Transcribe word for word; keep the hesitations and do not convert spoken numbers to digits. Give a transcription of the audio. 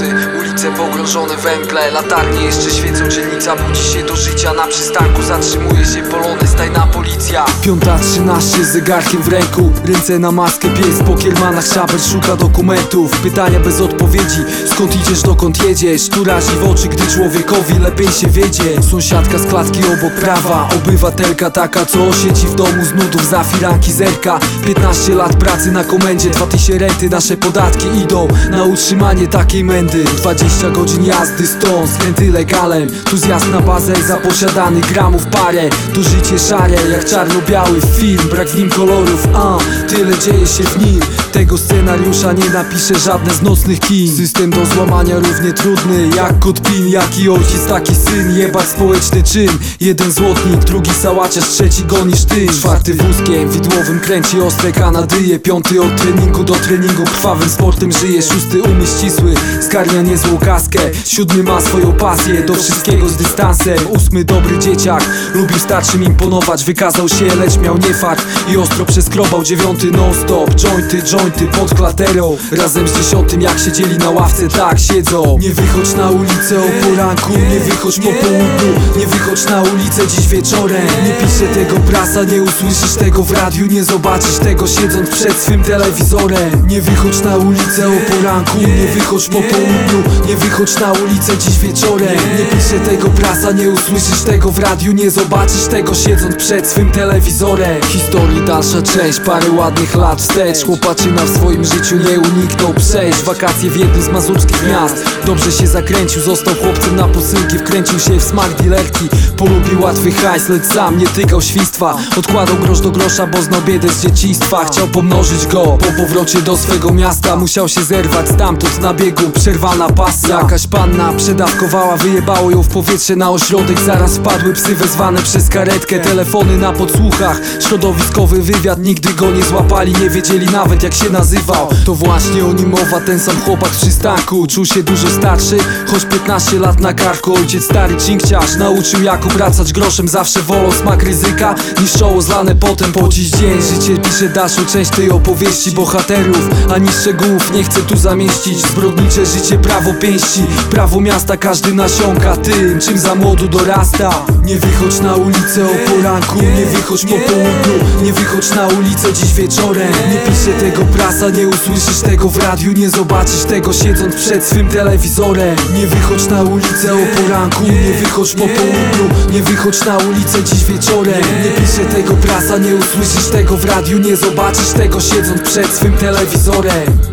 nocy, ulice pogrążone we mgle. Latarnie jeszcze świecą, dzielnica budzi się do życia. Na przystanku zatrzymuje się polonez, tajna policja. Piąta trzynaście z zegarkiem w ręku, ręce na maskę, pies po kiermanach, szabel szuka dokumentów. Pytania bez odpowiedzi, skąd idziesz, dokąd jedziesz? Tu razi w oczy, gdy człowiekowi lepiej się wiedzie. Sąsiadka z klatki obok prawa, obywatelka taka, co siedzi w domu z nudów, za firanki zerka. Piętnaście lat pracy na komendzie, dwa tysiące renty, nasze podatki idą na utrzymanie takiej mędy. Dwadzieścia godzin jazdy stąd, skręty legalem. Tu zjazd na bazę za posiadany gramów parę. Tu życie szare jak czarno-biały film, brak w nim kolorów, a tyle dzieje się w nim. Tego scenariusza nie napisze żadne z nocnych kin. System do złamania równie trudny jak kod PIN. Jaki ojciec, taki syn, jebać społeczny czyn. Jeden złotnik, drugi sałaciarz, trzeci gonisz ty. Czwarty wózkiem widłowym kręci ostre kanadyje. Piąty od treningu do treningu krwawym sportem żyje. Szósty umysł ścisły, zgarnia niezłą kaskę. Siódmy ma swoją pasję, do wszystkiego z dystansem. Ósmy dobry dzieciak, lubił starszym imponować. Wykazał się, lecz miał niefart i ostro przeskrobał. Dziewiąty non stop, jointy, jointy pod klaterą. Razem z dziesiątym jak siedzieli na ławce, tak siedzą. Nie wychodź na ulicę o poranku, nie wychodź po południu, nie wychodź na ulicę dziś wieczorem. Nie pisze tego prasa, nie usłyszysz tego w radiu, nie zobaczysz tego siedząc przed swym telewizorem. Nie wychodź na ulicę o poranku, nie wychodź po południu, nie wychodź na ulicę dziś wieczorem. Nie pisze tego prasa, nie usłyszysz tego w radiu, nie zobaczysz tego siedząc przed swym telewizorem. Historii dalsza część, parę ładnych lat wstecz. Chłopaczyna w swoim życiu nie uniknął przejść wakacje w jednym z mazurskich miast. Dobrze się zakręcił, został chłopcem na posyłki. Wkręcił się w smak dealerki, polubił łatwy hajs, lecz sam nie tykał świństwa. Odkładał grosz do grosza, bo znał biedę z dzieciństwa. Chciał pomnożyć go po powrocie do swego miasta. Musiał się zerwać stamtąd na biegu, przerwana pasa. Jakaś panna przedawkowała, wyjebało ją w powietrze na ośrodek. Zaraz wpadły psy wezwane przez karetkę. Telefony na podsłuchach, środowiskowy wywiad. Nigdy go nie złapali, nie wiedzieli nawet jak się nazywał. To właśnie o nim mowa, ten sam chłopak z przystanku. Czuł się dużo starszy, choć piętnaście lat na karku. Ojciec stary cinkciarz nauczył jak obracać groszem. Zawsze wolał smak ryzyka niż czoło zlane potem po dziś dzień. Życie pisze dalszą część tej opowieści bohaterów, ani szczegółów nie chcę tu zamieścić. Zbrodnicze życie, prawo pięści, prawo miasta, każdy nasiąka tym, czym za młodu dorasta. Nie wychodź na ulicę o poranku, nie wychodź po południu, nie wychodź na ulicę dziś wieczorem. Nie pisze tego prasa, nie usłyszysz tego w radiu, nie zobaczysz tego siedząc przed swym telewizorem. Nie wychodź na ulicę o poranku, nie wychodź po południu, nie wychodź na ulicę dziś wieczorem. Nie pisze tego prasa, nie usłyszysz tego w radiu, nie zobaczysz tego siedząc przed swym telewizorem.